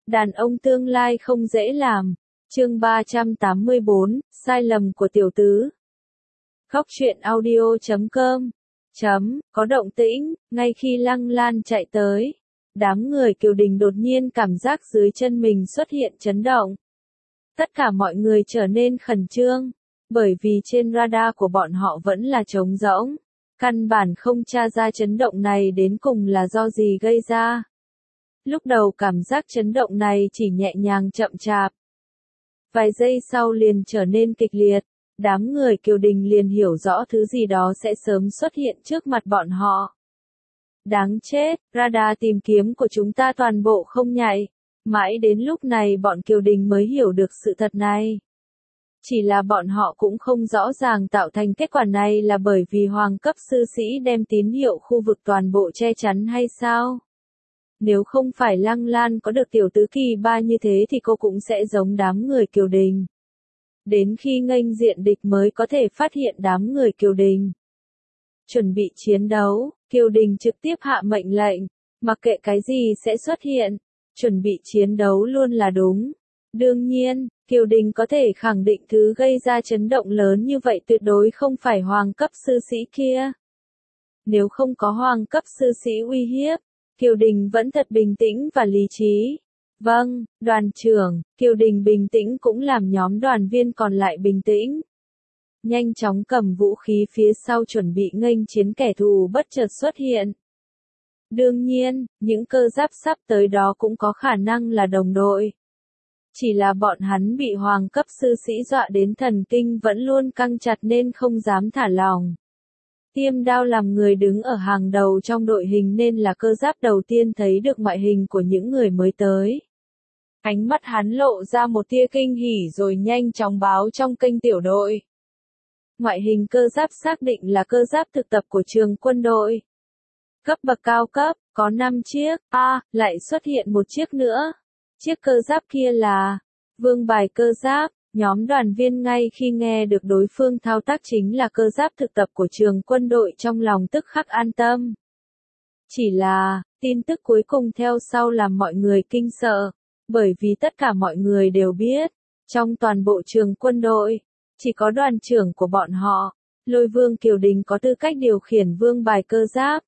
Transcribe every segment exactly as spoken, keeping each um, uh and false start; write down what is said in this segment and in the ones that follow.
Đàn ông tương lai không dễ làm. Chương ba trăm tám mươi bốn, sai lầm của tiểu tứ. Góc truyện audio chấm com. Chấm, có động tĩnh, ngay khi Lăng Lan chạy tới. Đám người Kiều Đình đột nhiên cảm giác dưới chân mình xuất hiện chấn động. Tất cả mọi người trở nên khẩn trương, bởi vì trên radar của bọn họ vẫn là trống rỗng. Căn bản không tra ra chấn động này đến cùng là do gì gây ra. Lúc đầu cảm giác chấn động này chỉ nhẹ nhàng chậm chạp. Vài giây sau liền trở nên kịch liệt, đám người Kiều Đình liền hiểu rõ thứ gì đó sẽ sớm xuất hiện trước mặt bọn họ. Đáng chết, radar tìm kiếm của chúng ta toàn bộ không nhạy. Mãi đến lúc này bọn Kiều Đình mới hiểu được sự thật này. Chỉ là bọn họ cũng không rõ ràng tạo thành kết quả này là bởi vì hoàng cấp sư sĩ đem tín hiệu khu vực toàn bộ che chắn hay sao? Nếu không phải Lăng Lan có được tiểu tứ kỳ ba như thế thì cô cũng sẽ giống đám người Kiều Đình. Đến khi nghênh diện địch mới có thể phát hiện đám người Kiều Đình. Chuẩn bị chiến đấu, Kiều Đình trực tiếp hạ mệnh lệnh, mặc kệ cái gì sẽ xuất hiện, chuẩn bị chiến đấu luôn là đúng. Đương nhiên, Kiều Đình có thể khẳng định thứ gây ra chấn động lớn như vậy tuyệt đối không phải hoàng cấp sư sĩ kia. Nếu không có hoàng cấp sư sĩ uy hiếp, Kiều Đình vẫn thật bình tĩnh và lý trí. Vâng, đoàn trưởng, Kiều Đình bình tĩnh cũng làm nhóm đoàn viên còn lại bình tĩnh. Nhanh chóng cầm vũ khí phía sau chuẩn bị nghênh chiến kẻ thù bất chợt xuất hiện. Đương nhiên, những cơ giáp sắp tới đó cũng có khả năng là đồng đội. Chỉ là bọn hắn bị hoàng cấp sư sĩ dọa đến thần kinh vẫn luôn căng chặt nên không dám thả lỏng. Tiêm Đao làm người đứng ở hàng đầu trong đội hình nên là cơ giáp đầu tiên thấy được ngoại hình của những người mới tới. Ánh mắt hắn lộ ra một tia kinh hỉ rồi nhanh chóng báo trong kênh tiểu đội. Ngoại hình cơ giáp xác định là cơ giáp thực tập của trường quân đội. Cấp bậc cao cấp, có năm chiếc, a, à, lại xuất hiện một chiếc nữa. Chiếc cơ giáp kia là vương bài cơ giáp. Nhóm đoàn viên ngay khi nghe được đối phương thao tác chính là cơ giáp thực tập của trường quân đội trong lòng tức khắc an tâm. Chỉ là, tin tức cuối cùng theo sau làm mọi người kinh sợ, bởi vì tất cả mọi người đều biết, trong toàn bộ trường quân đội, chỉ có đoàn trưởng của bọn họ, Lôi Vương Kiều Đình có tư cách điều khiển vương bài cơ giáp.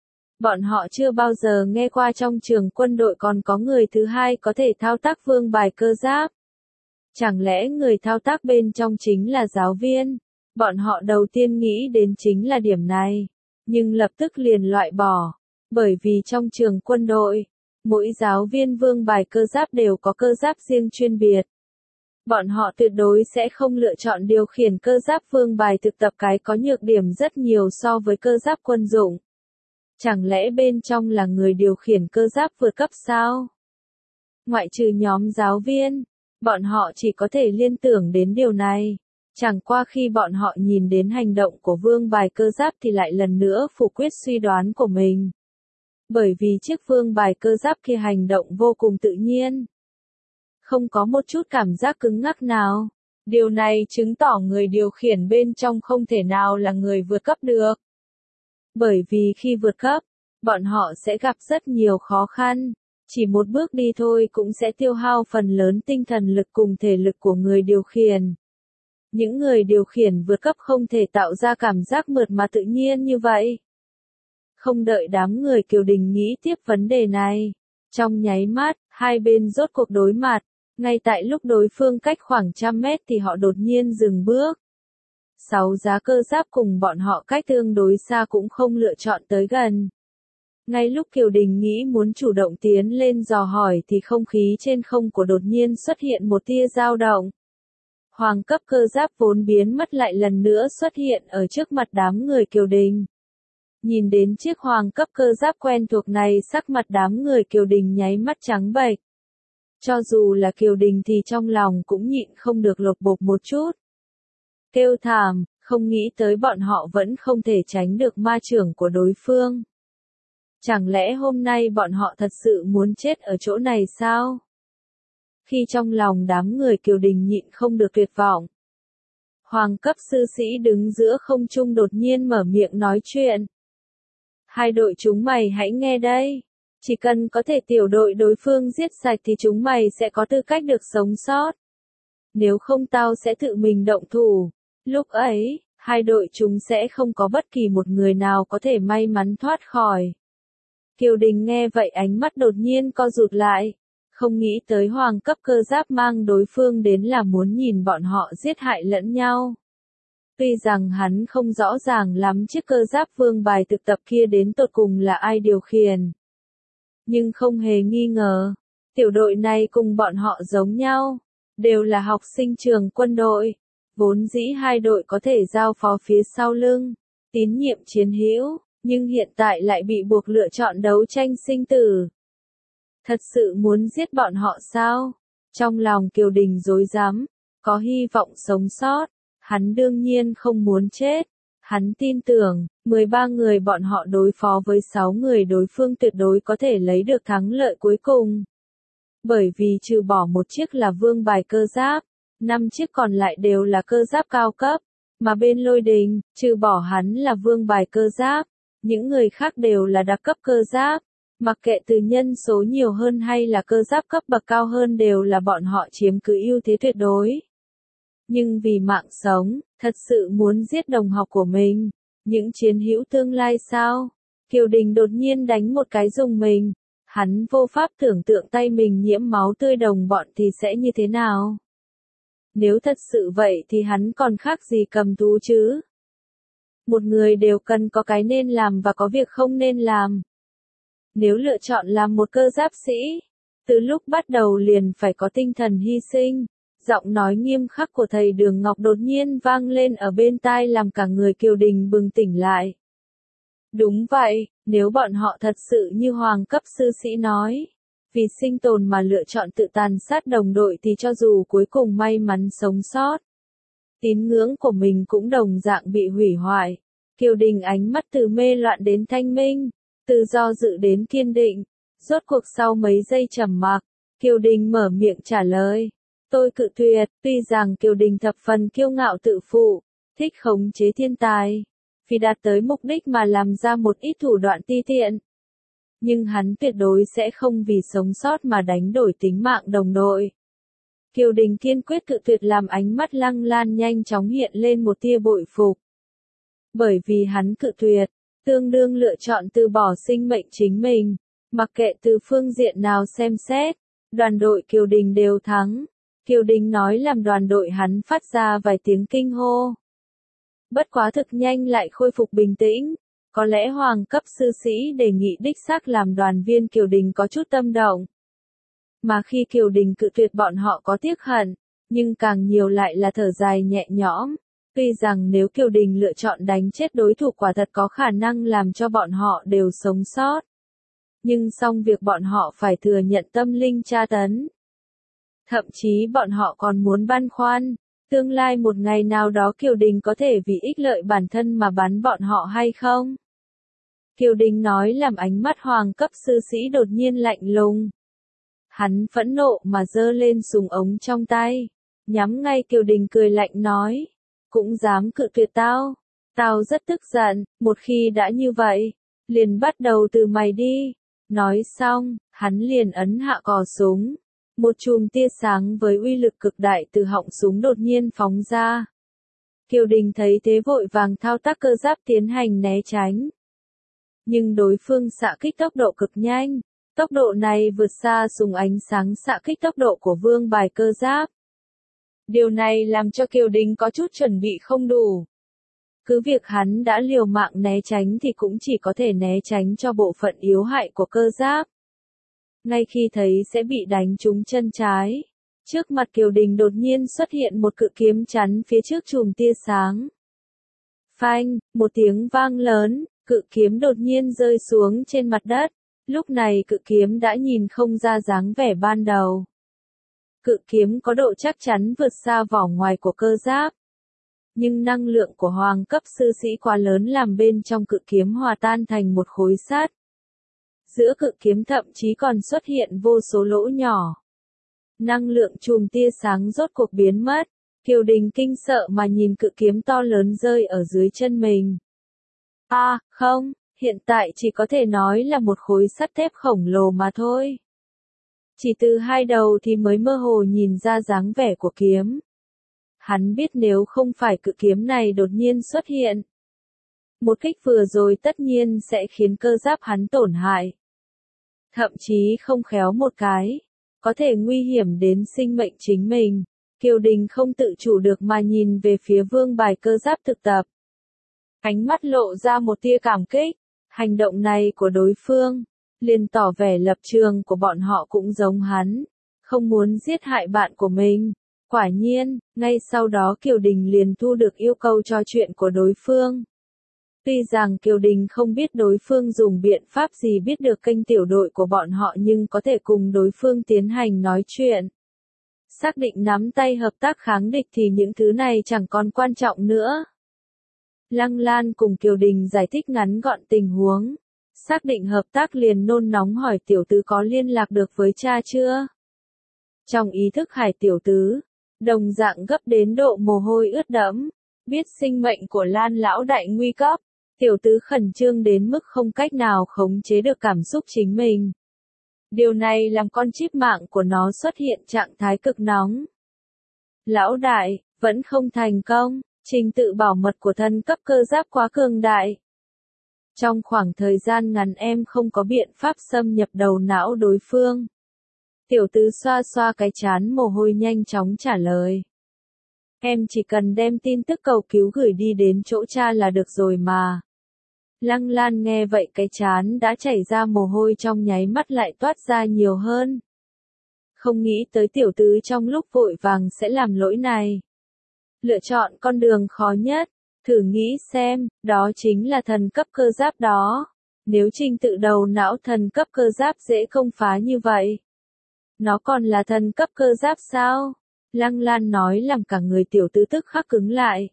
Bọn họ chưa bao giờ nghe qua trong trường quân đội còn có người thứ hai có thể thao tác vương bài cơ giáp. Chẳng lẽ người thao tác bên trong chính là giáo viên? Bọn họ đầu tiên nghĩ đến chính là điểm này, nhưng lập tức liền loại bỏ, bởi vì trong trường quân đội, mỗi giáo viên vương bài cơ giáp đều có cơ giáp riêng chuyên biệt. Bọn họ tuyệt đối sẽ không lựa chọn điều khiển cơ giáp vương bài thực tập cái có nhược điểm rất nhiều so với cơ giáp quân dụng. Chẳng lẽ bên trong là người điều khiển cơ giáp vượt cấp sao? Ngoại trừ nhóm giáo viên, bọn họ chỉ có thể liên tưởng đến điều này. Chẳng qua khi bọn họ nhìn đến hành động của vương bài cơ giáp thì lại lần nữa phủ quyết suy đoán của mình. Bởi vì chiếc vương bài cơ giáp kia hành động vô cùng tự nhiên. Không có một chút cảm giác cứng ngắc nào. Điều này chứng tỏ người điều khiển bên trong không thể nào là người vượt cấp được. Bởi vì khi vượt cấp, bọn họ sẽ gặp rất nhiều khó khăn. Chỉ một bước đi thôi cũng sẽ tiêu hao phần lớn tinh thần lực cùng thể lực của người điều khiển. Những người điều khiển vượt cấp không thể tạo ra cảm giác mượt mà tự nhiên như vậy. Không đợi đám người Kiều Đình nghĩ tiếp vấn đề này. Trong nháy mắt, hai bên rốt cuộc đối mặt. Ngay tại lúc đối phương cách khoảng trăm mét thì họ đột nhiên dừng bước. Sáu giá cơ giáp cùng bọn họ cách tương đối xa cũng không lựa chọn tới gần. Ngay lúc Kiều Đình nghĩ muốn chủ động tiến lên dò hỏi thì không khí trên không của đột nhiên xuất hiện một tia dao động. Hoàng cấp cơ giáp vốn biến mất lại lần nữa xuất hiện ở trước mặt đám người Kiều Đình. Nhìn đến chiếc hoàng cấp cơ giáp quen thuộc này sắc mặt đám người Kiều Đình nháy mắt trắng bệch. Cho dù là Kiều Đình thì trong lòng cũng nhịn không được lột bột một chút. Kêu thảm, không nghĩ tới bọn họ vẫn không thể tránh được ma chưởng của đối phương. Chẳng lẽ hôm nay bọn họ thật sự muốn chết ở chỗ này sao? Khi trong lòng đám người Kiều Đình nhịn không được tuyệt vọng. Hoàng cấp sư sĩ đứng giữa không trung đột nhiên mở miệng nói chuyện. Hai đội chúng mày hãy nghe đây. Chỉ cần có thể tiểu đội đối phương giết sạch thì chúng mày sẽ có tư cách được sống sót. Nếu không tao sẽ tự mình động thủ. Lúc ấy, hai đội chúng sẽ không có bất kỳ một người nào có thể may mắn thoát khỏi. Kiều Đình nghe vậy ánh mắt đột nhiên co rụt lại. Không nghĩ tới hoàng cấp cơ giáp mang đối phương đến là muốn nhìn bọn họ giết hại lẫn nhau. Tuy rằng hắn không rõ ràng lắm chiếc cơ giáp vương bài thực tập kia đến tột cùng là ai điều khiển. Nhưng không hề nghi ngờ, tiểu đội này cùng bọn họ giống nhau, đều là học sinh trường quân đội. Vốn dĩ hai đội có thể giao phó phía sau lưng, tín nhiệm chiến hữu, nhưng hiện tại lại bị buộc lựa chọn đấu tranh sinh tử. Thật sự muốn giết bọn họ sao? Trong lòng Kiều Đình rối rắm, có hy vọng sống sót, hắn đương nhiên không muốn chết. Hắn tin tưởng, mười ba người bọn họ đối phó với sáu người đối phương tuyệt đối có thể lấy được thắng lợi cuối cùng. Bởi vì trừ bỏ một chiếc là vương bài cơ giáp, năm chiếc còn lại đều là cơ giáp cao cấp, mà bên Lôi Đình, trừ bỏ hắn là vương bài cơ giáp, những người khác đều là đặc cấp cơ giáp, mặc kệ từ nhân số nhiều hơn hay là cơ giáp cấp bậc cao hơn đều là bọn họ chiếm cứ ưu thế tuyệt đối. Nhưng vì mạng sống, thật sự muốn giết đồng học của mình, những chiến hữu tương lai sao? Kiều Đình đột nhiên đánh một cái rùng mình, hắn vô pháp tưởng tượng tay mình nhiễm máu tươi đồng bọn thì sẽ như thế nào. Nếu thật sự vậy thì hắn còn khác gì cầm thú chứ? Một người đều cần có cái nên làm và có việc không nên làm. Nếu lựa chọn làm một cơ giáp sĩ, từ lúc bắt đầu liền phải có tinh thần hy sinh. Giọng nói nghiêm khắc của thầy Đường Ngọc đột nhiên vang lên ở bên tai làm cả người Kiều Đình bừng tỉnh lại. Đúng vậy, nếu bọn họ thật sự như hoàng cấp sư sĩ nói, vì sinh tồn mà lựa chọn tự tàn sát đồng đội thì cho dù cuối cùng may mắn sống sót, tín ngưỡng của mình cũng đồng dạng bị hủy hoại. Kiều Đình ánh mắt từ mê loạn đến thanh minh, từ do dự đến kiên định, rốt cuộc sau mấy giây trầm mặc, Kiều Đình mở miệng trả lời. Tôi cự tuyệt, tuy rằng Kiều Đình thập phần kiêu ngạo tự phụ, thích khống chế thiên tài, vì đạt tới mục đích mà làm ra một ít thủ đoạn ti tiện. Nhưng hắn tuyệt đối sẽ không vì sống sót mà đánh đổi tính mạng đồng đội. Kiều Đình kiên quyết cự tuyệt làm ánh mắt Lăng Lan nhanh chóng hiện lên một tia bội phục. Bởi vì hắn cự tuyệt, tương đương lựa chọn từ bỏ sinh mệnh chính mình, mặc kệ từ phương diện nào xem xét, đoàn đội Kiều Đình đều thắng. Kiều Đình nói làm đoàn đội hắn phát ra vài tiếng kinh hô. Bất quá thực nhanh lại khôi phục bình tĩnh, có lẽ hoàng cấp sư sĩ đề nghị đích xác làm đoàn viên Kiều Đình có chút tâm động. Mà khi Kiều Đình cự tuyệt bọn họ có tiếc hận, nhưng càng nhiều lại là thở dài nhẹ nhõm. Tuy rằng nếu Kiều Đình lựa chọn đánh chết đối thủ quả thật có khả năng làm cho bọn họ đều sống sót. Nhưng song việc bọn họ phải thừa nhận tâm linh tra tấn. Thậm chí bọn họ còn muốn băn khoăn, tương lai một ngày nào đó Kiều Đình có thể vì ích lợi bản thân mà bắn bọn họ hay không? Kiều Đình nói làm ánh mắt hoàng cấp sư sĩ đột nhiên lạnh lùng. Hắn phẫn nộ mà giơ lên súng ống trong tay, nhắm ngay Kiều Đình cười lạnh nói, cũng dám cự tuyệt tao, tao rất tức giận, một khi đã như vậy, liền bắt đầu từ mày đi. Nói xong, hắn liền ấn hạ cò súng. Một chùm tia sáng với uy lực cực đại từ họng súng đột nhiên phóng ra. Kiều Đình thấy thế vội vàng thao tác cơ giáp tiến hành né tránh. Nhưng đối phương xạ kích tốc độ cực nhanh, tốc độ này vượt xa súng ánh sáng xạ kích tốc độ của vương bài cơ giáp. Điều này làm cho Kiều Đình có chút chuẩn bị không đủ. Cứ việc hắn đã liều mạng né tránh thì cũng chỉ có thể né tránh cho bộ phận yếu hại của cơ giáp. Ngay khi thấy sẽ bị đánh trúng chân trái, trước mặt Kiều Đình đột nhiên xuất hiện một cự kiếm chắn phía trước chùm tia sáng. Phanh, một tiếng vang lớn, cự kiếm đột nhiên rơi xuống trên mặt đất, lúc này cự kiếm đã nhìn không ra dáng vẻ ban đầu. Cự kiếm có độ chắc chắn vượt xa vỏ ngoài của cơ giáp. Nhưng năng lượng của hoàng cấp sư sĩ quá lớn làm bên trong cự kiếm hòa tan thành một khối sắt. Giữa cự kiếm thậm chí còn xuất hiện vô số lỗ nhỏ. Năng lượng chùm tia sáng rốt cuộc biến mất, Kiều Đình kinh sợ mà nhìn cự kiếm to lớn rơi ở dưới chân mình. À, không, hiện tại chỉ có thể nói là một khối sắt thép khổng lồ mà thôi. Chỉ từ hai đầu thì mới mơ hồ nhìn ra dáng vẻ của kiếm. Hắn biết nếu không phải cự kiếm này đột nhiên xuất hiện, một kích vừa rồi tất nhiên sẽ khiến cơ giáp hắn tổn hại. Thậm chí không khéo một cái, có thể nguy hiểm đến sinh mệnh chính mình. Kiều Đình không tự chủ được mà nhìn về phía vương bài cơ giáp thực tập. Ánh mắt lộ ra một tia cảm kích, hành động này của đối phương, liền tỏ vẻ lập trường của bọn họ cũng giống hắn, không muốn giết hại bạn của mình. Quả nhiên, ngay sau đó Kiều Đình liền thu được yêu cầu trò chuyện của đối phương. Tuy rằng Kiều Đình không biết đối phương dùng biện pháp gì biết được kênh tiểu đội của bọn họ nhưng có thể cùng đối phương tiến hành nói chuyện. Xác định nắm tay hợp tác kháng địch thì những thứ này chẳng còn quan trọng nữa. Lăng Lan cùng Kiều Đình giải thích ngắn gọn tình huống. Xác định hợp tác liền nôn nóng hỏi tiểu tứ có liên lạc được với cha chưa? Trong ý thức Hải tiểu tứ, đồng dạng gấp đến độ mồ hôi ướt đẫm, biết sinh mệnh của Lan lão đại nguy cấp, tiểu tứ khẩn trương đến mức không cách nào khống chế được cảm xúc chính mình. Điều này làm con chip mạng của nó xuất hiện trạng thái cực nóng. Lão đại, vẫn không thành công, trình tự bảo mật của thân cấp cơ giáp quá cường đại. Trong khoảng thời gian ngắn em không có biện pháp xâm nhập đầu não đối phương. Tiểu tứ xoa xoa cái trán mồ hôi nhanh chóng trả lời. Em chỉ cần đem tin tức cầu cứu gửi đi đến chỗ cha là được rồi mà. Lăng Lan nghe vậy cái trán đã chảy ra mồ hôi trong nháy mắt lại toát ra nhiều hơn. Không nghĩ tới tiểu tứ trong lúc vội vàng sẽ làm lỗi này. Lựa chọn con đường khó nhất, thử nghĩ xem, đó chính là thần cấp cơ giáp đó. Nếu trình tự đầu não thần cấp cơ giáp dễ công phá như vậy, nó còn là thần cấp cơ giáp sao? Lăng Lan nói làm cả người tiểu tứ tức khắc cứng lại.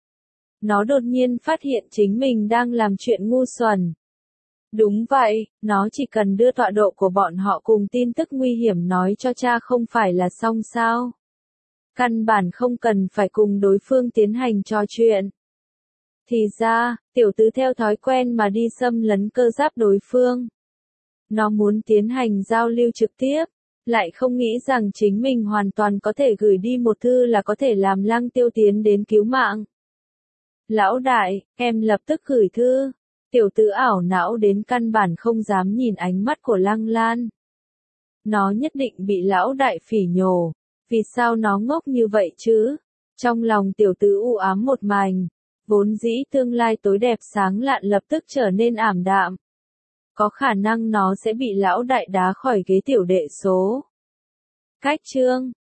Nó đột nhiên phát hiện chính mình đang làm chuyện ngu xuẩn. Đúng vậy, nó chỉ cần đưa tọa độ của bọn họ cùng tin tức nguy hiểm nói cho cha không phải là xong sao? Căn bản không cần phải cùng đối phương tiến hành trò chuyện. Thì ra, tiểu tứ theo thói quen mà đi xâm lấn cơ giáp đối phương. Nó muốn tiến hành giao lưu trực tiếp, lại không nghĩ rằng chính mình hoàn toàn có thể gửi đi một thư là có thể làm Lăng Tiêu tiến đến cứu mạng. Lão đại, em lập tức gửi thư. Tiểu tứ ảo não đến căn bản không dám nhìn ánh mắt của Lăng Lan. Nó nhất định bị lão đại phỉ nhổ. Vì sao nó ngốc như vậy chứ? Trong lòng tiểu tứ u ám một mảnh. Vốn dĩ tương lai tối đẹp sáng lạn lập tức trở nên ảm đạm. Có khả năng nó sẽ bị lão đại đá khỏi ghế tiểu đệ số. Cách chương